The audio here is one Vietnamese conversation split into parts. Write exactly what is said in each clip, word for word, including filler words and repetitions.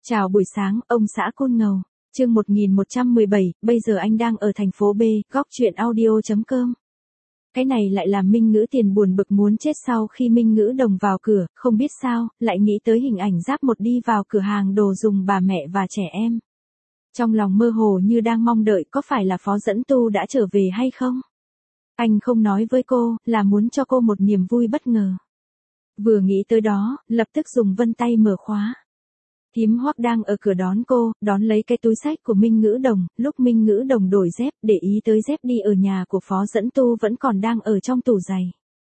Chào buổi sáng, ông xã Côn Ngầu. Chương một nghìn một trăm mười bảy, bây giờ anh đang ở thành phố B, góc truyện audio chấm com. Cái này lại làm Minh Ngữ Tiền buồn bực muốn chết sau khi Minh Ngữ Đồng vào cửa, không biết sao, lại nghĩ tới hình ảnh Giáp Một đi vào cửa hàng đồ dùng bà mẹ và trẻ em. Trong lòng mơ hồ như đang mong đợi có phải là Phó Dẫn Tu đã trở về hay không? Anh không nói với cô, là muốn cho cô một niềm vui bất ngờ. Vừa nghĩ tới đó, lập tức dùng vân tay mở khóa. Thím Hoắc đang ở cửa đón cô, đón lấy cái túi xách của Minh Ngữ Đồng, lúc Minh Ngữ Đồng đổi dép, để ý tới dép đi ở nhà của Phó Dẫn Tu vẫn còn đang ở trong tủ giày.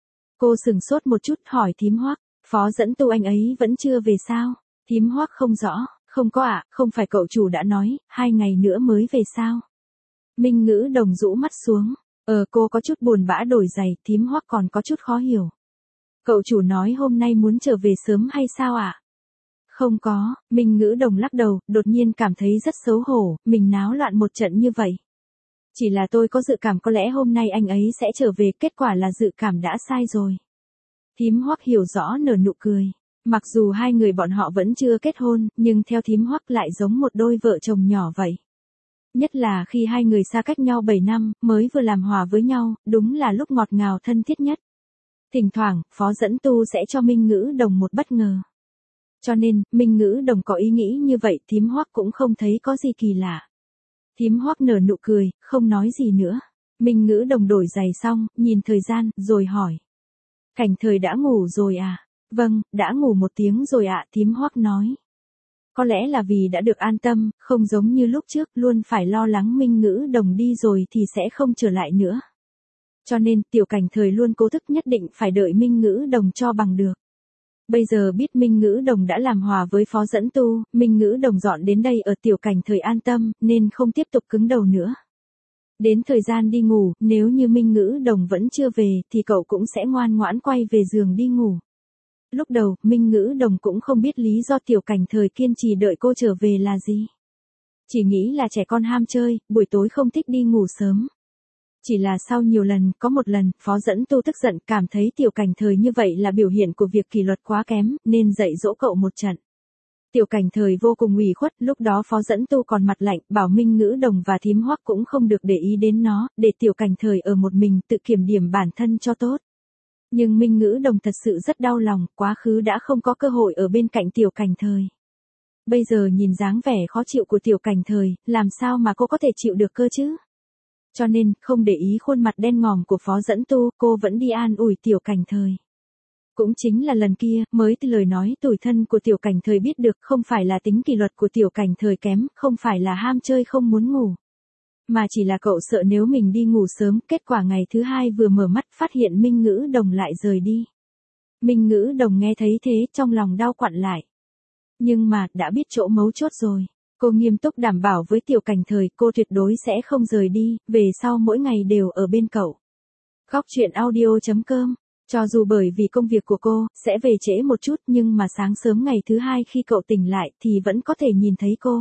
Cô sừng sốt một chút hỏi thím Hoắc, Phó Dẫn Tu anh ấy vẫn chưa về sao? Thím Hoắc không rõ, không có ạ, à, không phải cậu chủ đã nói, hai ngày nữa mới về sao? Minh Ngữ Đồng rũ mắt xuống, ờ cô có chút buồn bã đổi giày, thím Hoắc còn có chút khó hiểu. Cậu chủ nói hôm nay muốn trở về sớm hay sao ạ? À? Không có, Minh Ngữ Đồng lắc đầu, đột nhiên cảm thấy rất xấu hổ, mình náo loạn một trận như vậy. Chỉ là tôi có dự cảm có lẽ hôm nay anh ấy sẽ trở về, kết quả là dự cảm đã sai rồi. Thím Hoắc hiểu rõ nở nụ cười. Mặc dù hai người bọn họ vẫn chưa kết hôn, nhưng theo thím Hoắc lại giống một đôi vợ chồng nhỏ vậy. Nhất là khi hai người xa cách nhau bảy năm, mới vừa làm hòa với nhau, đúng là lúc ngọt ngào thân thiết nhất. Thỉnh thoảng, Phó Dẫn Tu sẽ cho Minh Ngữ Đồng một bất ngờ. Cho nên, Minh Ngữ Đồng có ý nghĩ như vậy, thím Hoắc cũng không thấy có gì kỳ lạ. Thím Hoắc nở nụ cười, không nói gì nữa. Minh Ngữ Đồng đổi giày xong, nhìn thời gian, rồi hỏi. Cảnh Thời đã ngủ rồi à? Vâng, đã ngủ một tiếng rồi ạ, thím Hoắc nói. Có lẽ là vì đã được an tâm, không giống như lúc trước, luôn phải lo lắng Minh Ngữ Đồng đi rồi thì sẽ không trở lại nữa. Cho nên, Tiểu Cảnh Thời luôn cố thức nhất định phải đợi Minh Ngữ Đồng cho bằng được. Bây giờ biết Minh Ngữ Đồng đã làm hòa với Phó Dẫn Tu, Minh Ngữ Đồng dọn đến đây ở Tiểu Cảnh Thời an tâm, nên không tiếp tục cứng đầu nữa. Đến thời gian đi ngủ, nếu như Minh Ngữ Đồng vẫn chưa về, thì cậu cũng sẽ ngoan ngoãn quay về giường đi ngủ. Lúc đầu, Minh Ngữ Đồng cũng không biết lý do Tiểu Cảnh Thời kiên trì đợi cô trở về là gì. Chỉ nghĩ là trẻ con ham chơi, buổi tối không thích đi ngủ sớm. Chỉ là sau nhiều lần, có một lần, Phó Dẫn Tu tức giận, cảm thấy Tiểu Cảnh Thời như vậy là biểu hiện của việc kỷ luật quá kém, nên dạy dỗ cậu một trận. Tiểu Cảnh Thời vô cùng ủy khuất, lúc đó Phó Dẫn Tu còn mặt lạnh, bảo Minh Ngữ Đồng và thím Hoắc cũng không được để ý đến nó, để Tiểu Cảnh Thời ở một mình tự kiểm điểm bản thân cho tốt. Nhưng Minh Ngữ Đồng thật sự rất đau lòng, quá khứ đã không có cơ hội ở bên cạnh Tiểu Cảnh Thời. Bây giờ nhìn dáng vẻ khó chịu của Tiểu Cảnh Thời, làm sao mà cô có thể chịu được cơ chứ? Cho nên, không để ý khuôn mặt đen ngòm của Phó Dẫn Tu, cô vẫn đi an ủi Tiểu Cảnh Thời. Cũng chính là lần kia, mới từ lời nói tủi thân của Tiểu Cảnh Thời biết được không phải là tính kỷ luật của Tiểu Cảnh Thời kém, không phải là ham chơi không muốn ngủ. Mà chỉ là cậu sợ nếu mình đi ngủ sớm, kết quả ngày thứ hai vừa mở mắt phát hiện Minh Ngữ Đồng lại rời đi. Minh Ngữ Đồng nghe thấy thế, trong lòng đau quặn lại. Nhưng mà, đã biết chỗ mấu chốt rồi. Cô nghiêm túc đảm bảo với Tiểu Cảnh Thời, cô tuyệt đối sẽ không rời đi, về sau mỗi ngày đều ở bên cậu. Góc truyện audio chấm com. Cho dù bởi vì công việc của cô, sẽ về trễ một chút nhưng mà sáng sớm ngày thứ hai khi cậu tỉnh lại thì vẫn có thể nhìn thấy cô.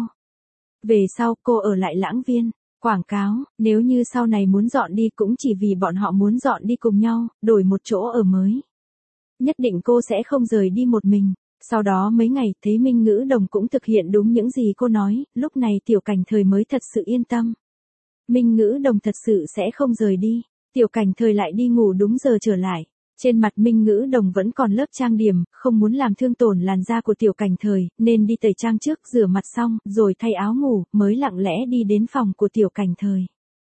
Về sau, cô ở lại Lãng Viên. Quảng cáo, nếu như sau này muốn dọn đi cũng chỉ vì bọn họ muốn dọn đi cùng nhau, đổi một chỗ ở mới. Nhất định cô sẽ không rời đi một mình. Sau đó mấy ngày, thấy Minh Ngữ Đồng cũng thực hiện đúng những gì cô nói, lúc này Tiểu Cảnh Thời mới thật sự yên tâm. Minh Ngữ Đồng thật sự sẽ không rời đi. Tiểu Cảnh Thời lại đi ngủ đúng giờ trở lại. Trên mặt Minh Ngữ Đồng vẫn còn lớp trang điểm, không muốn làm thương tổn làn da của Tiểu Cảnh Thời, nên đi tẩy trang trước, rửa mặt xong, rồi thay áo ngủ, mới lặng lẽ đi đến phòng của Tiểu Cảnh Thời.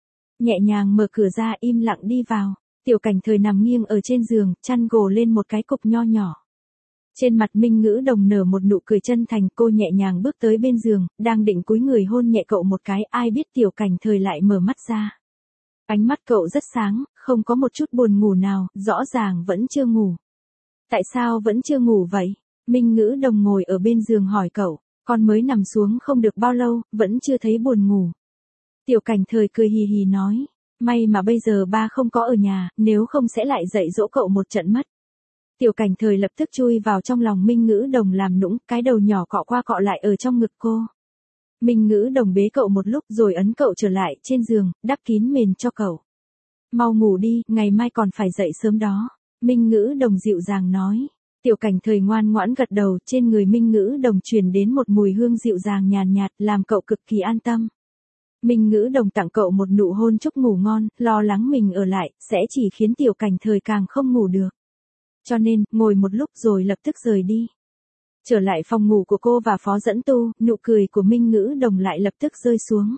Nhẹ nhàng mở cửa ra, im lặng đi vào. Tiểu Cảnh Thời nằm nghiêng ở trên giường, chăn gồ lên một cái cục nho nhỏ. Trên mặt Minh Ngữ Đồng nở một nụ cười chân thành, cô nhẹ nhàng bước tới bên giường, đang định cúi người hôn nhẹ cậu một cái, ai biết Tiểu Cảnh Thời lại mở mắt ra. Ánh mắt cậu rất sáng, không có một chút buồn ngủ nào, rõ ràng vẫn chưa ngủ. Tại sao vẫn chưa ngủ vậy? Minh Ngữ Đồng ngồi ở bên giường hỏi cậu, con mới nằm xuống không được bao lâu, vẫn chưa thấy buồn ngủ. Tiểu Cảnh Thời cười hì hì nói, may mà bây giờ ba không có ở nhà, nếu không sẽ lại dạy dỗ cậu một trận mất. Tiểu Cảnh Thời lập tức chui vào trong lòng Minh Ngữ Đồng làm nũng, cái đầu nhỏ cọ qua cọ lại ở trong ngực cô. Minh Ngữ Đồng bế cậu một lúc rồi ấn cậu trở lại trên giường, đắp kín mền cho cậu. Mau ngủ đi, ngày mai còn phải dậy sớm đó. Minh Ngữ Đồng dịu dàng nói. Tiểu Cảnh Thời ngoan ngoãn gật đầu, trên người Minh Ngữ Đồng truyền đến một mùi hương dịu dàng nhàn nhạt, làm cậu cực kỳ an tâm. Minh Ngữ Đồng tặng cậu một nụ hôn chúc ngủ ngon, lo lắng mình ở lại, sẽ chỉ khiến Tiểu Cảnh Thời càng không ngủ được. Cho nên, ngồi một lúc rồi lập tức rời đi. Trở lại phòng ngủ của cô và Phó Dẫn Tu, nụ cười của Minh Ngữ Đồng lại lập tức rơi xuống.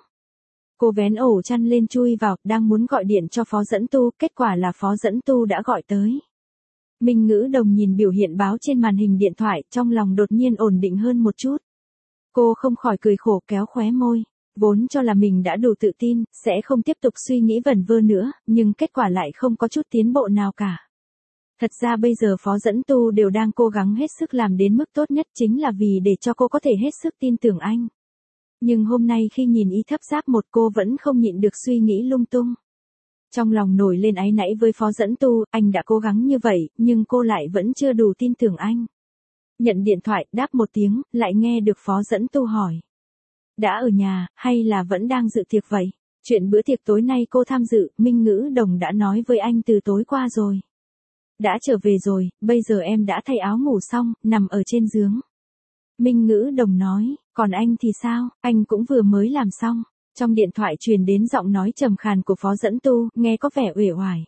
Cô vén ổ chăn lên chui vào, đang muốn gọi điện cho Phó Dẫn Tu, kết quả là Phó Dẫn Tu đã gọi tới. Minh Ngữ Đồng nhìn biểu hiện báo trên màn hình điện thoại, trong lòng đột nhiên ổn định hơn một chút. Cô không khỏi cười khổ kéo khóe môi. Vốn cho là mình đã đủ tự tin, sẽ không tiếp tục suy nghĩ vẩn vơ nữa, nhưng kết quả lại không có chút tiến bộ nào cả. Thật ra bây giờ Phó Dẫn Tu đều đang cố gắng hết sức làm đến mức tốt nhất chính là vì để cho cô có thể hết sức tin tưởng anh. Nhưng hôm nay khi nhìn Y Thấp Giáp một cô vẫn không nhịn được suy nghĩ lung tung. Trong lòng nổi lên áy náy với Phó Dẫn Tu, anh đã cố gắng như vậy, nhưng cô lại vẫn chưa đủ tin tưởng anh. Nhận điện thoại, đáp một tiếng, lại nghe được Phó Dẫn Tu hỏi. Đã ở nhà, hay là vẫn đang dự tiệc vậy? Chuyện bữa tiệc tối nay cô tham dự, Minh Ngữ Đồng đã nói với anh từ tối qua rồi. Đã trở về rồi, bây giờ em đã thay áo ngủ xong, nằm ở trên giường. Minh Ngữ Đồng nói, còn anh thì sao, anh cũng vừa mới làm xong. Trong điện thoại truyền đến giọng nói trầm khàn của Phó Dẫn Tu, nghe có vẻ uể oải.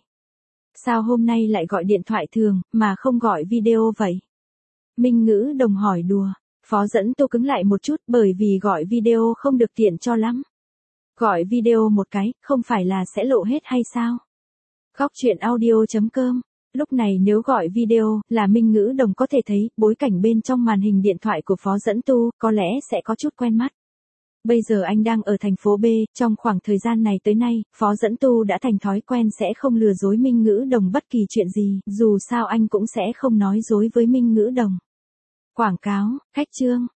Sao hôm nay lại gọi điện thoại thường, mà không gọi video vậy? Minh Ngữ Đồng hỏi đùa. Phó Dẫn Tu cứng lại một chút bởi vì gọi video không được tiện cho lắm. Gọi video một cái, không phải là sẽ lộ hết hay sao? Góc chuyện audio chấm com. Lúc này nếu gọi video, là Minh Ngữ Đồng có thể thấy, bối cảnh bên trong màn hình điện thoại của Phó Dẫn Tu, có lẽ sẽ có chút quen mắt. Bây giờ anh đang ở thành phố B, trong khoảng thời gian này tới nay, Phó Dẫn Tu đã thành thói quen sẽ không lừa dối Minh Ngữ Đồng bất kỳ chuyện gì, dù sao anh cũng sẽ không nói dối với Minh Ngữ Đồng. Quảng cáo, khách chương.